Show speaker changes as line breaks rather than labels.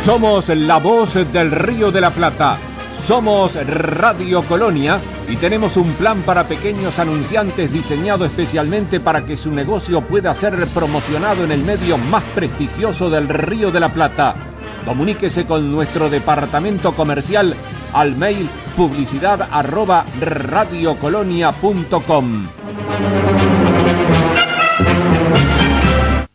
Somos la voz del Río de la Plata. Somos Radio Colonia y tenemos un plan para pequeños anunciantes diseñado especialmente para que su negocio pueda ser promocionado en el medio más prestigioso del Río de la Plata. Comuníquese con nuestro departamento comercial al mail publicidad@radiocolonia.com.